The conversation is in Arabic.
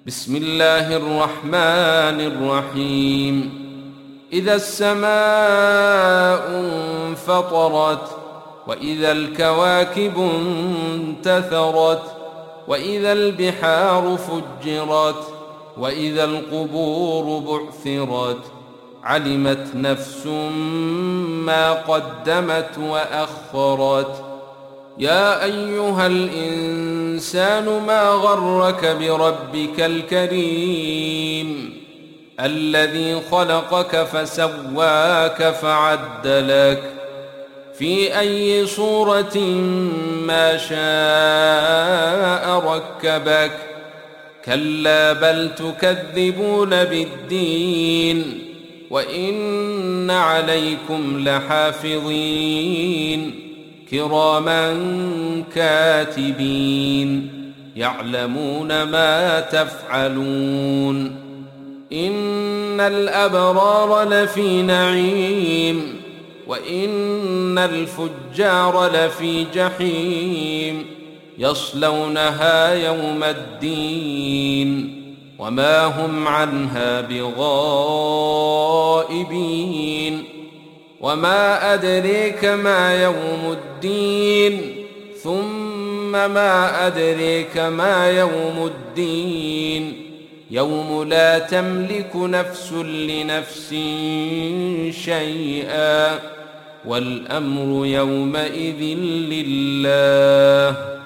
بسم الله الرحمن الرحيم. إذا السماء انفطرت وإذا الكواكب انتثرت وإذا البحار فجرت وإذا القبور بعثرت علمت نفس ما قدمت وأخرت. يا أيها الإنسان ما غرك بربك الكريم الذي خلقك فسواك فعدلك في أي صورة ما شاء ركبك. كلا بل تكذبون بالدين وإن عليكم لحافظين كراما كاتبين يعلمون ما تفعلون. إن الأبرار لفي نعيم وإن الفجار لفي جحيم يصلونها يوم الدين وما هم عنها بغائبين. وما أدريك ما يوم الدين ثم ما أدريك ما يوم الدين يوم لا تملك نفس لنفس شيئا والأمر يومئذ لله.